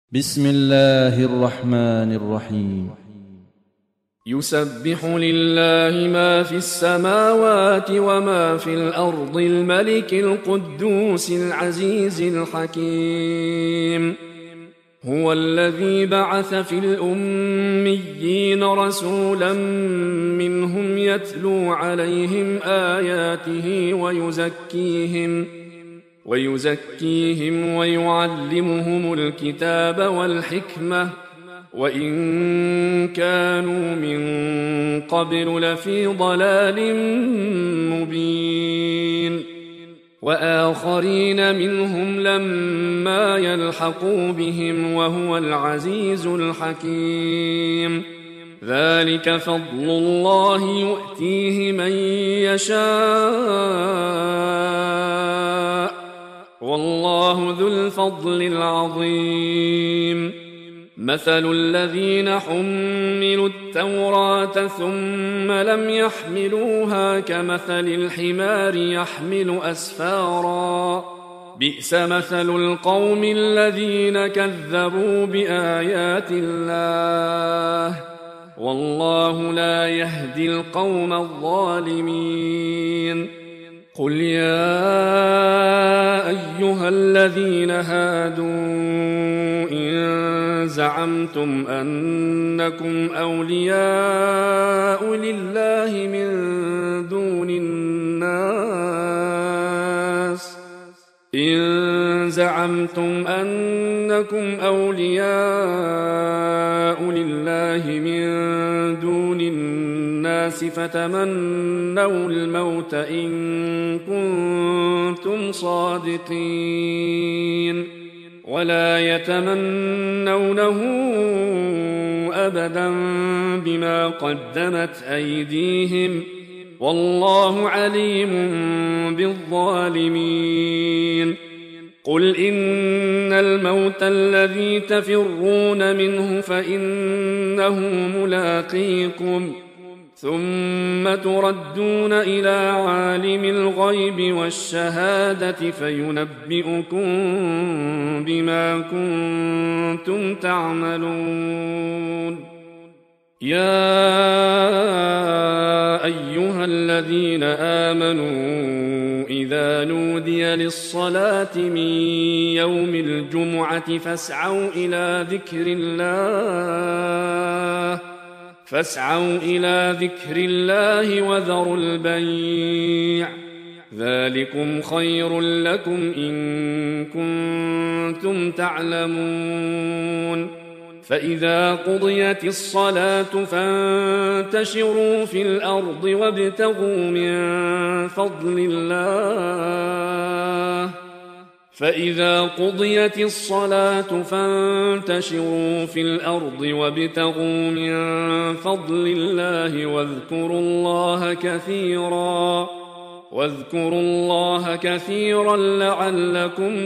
بسم الله الرحمن الرحيم. يسبح لله ما في السماوات وما في الأرض الملك القدوس العزيز الحكيم. هو الذي بعث في الأميين رسولا منهم يتلو عليهم آياته ويزكيهم ويعلمهم الكتاب والحكمة وإن كانوا من قبل لفي ضلال مبين. وآخرين منهم لما يلحقوا بهم وهو العزيز الحكيم. ذلك فضل الله يؤتيه من يشاء والله ذو الفضل العظيم. مثل الذين حملوا التوراة ثم لم يحملوها كمثل الحمار يحمل أسفارا بئس مثل القوم الذين كذبوا بآيات الله والله لا يهدي القوم الظالمين. قل يا أيها الذين هادوا إن زعمتم أنكم أولياء لله من دون الناس فتمنوا الموت إن كنتم صادقين ولا يتمنونه أبدا بما قدمت أيديهم والله عليم بالظالمين. قل إن الموت الذي تفرون منه فإنه ملاقيكم ثم تردون إلى عالم الغيب والشهادة فينبئكم بما كنتم تعملون. يا أيها الذين آمنوا إذا نودي للصلاة من يوم الجمعة فاسعوا إلى ذكر الله وذروا البيع ذلكم خير لكم إن كنتم تعلمون. فإذا قضيت الصلاة فانتشروا في الأرض وابتغوا من فضل الله واذكروا الله كثيرا لعلكم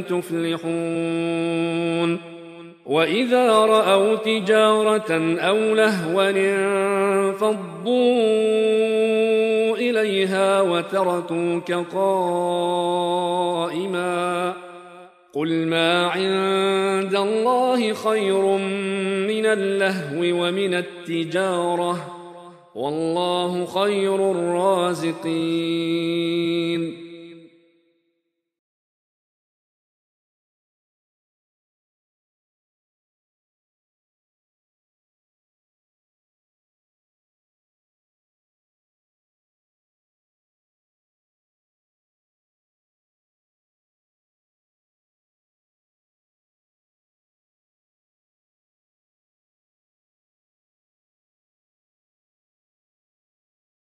تفلحون. وإذا رأوا تجارة أو لهوا انفضوا إليها وتركوك قائما قل ما عند الله خير من اللهو ومن التجارة والله خير الرازقين.